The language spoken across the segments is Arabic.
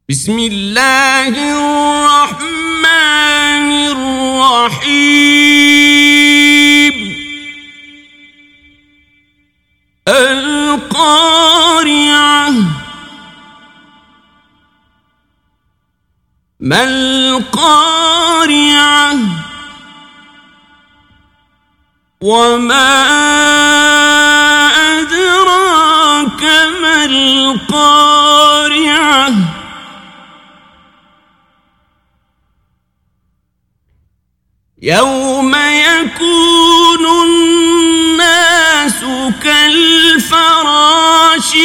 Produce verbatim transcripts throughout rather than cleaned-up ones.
بسم الله الرحمن الرحيم القارعة ما القارعة وما أدراك ما القارعة يوم يكون الناس كالفراش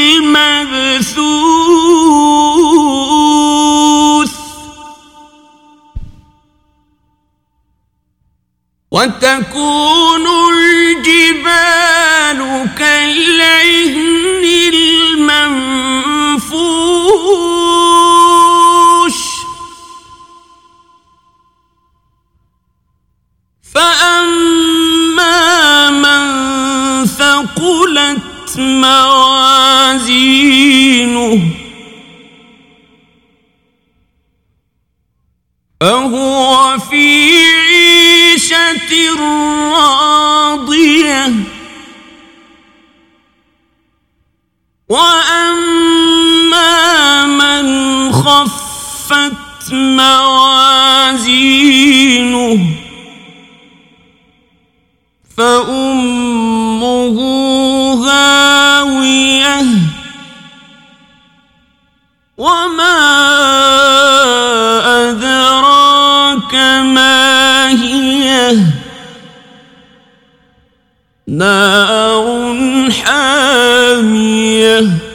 المبثوث وتكون الجبال كالعهن المنفوش فأما من ثقلت موازينه فهو في عيشة راضية وأما من خفت موازينه فأمه هاوية وما أدراك ما هي نار حامية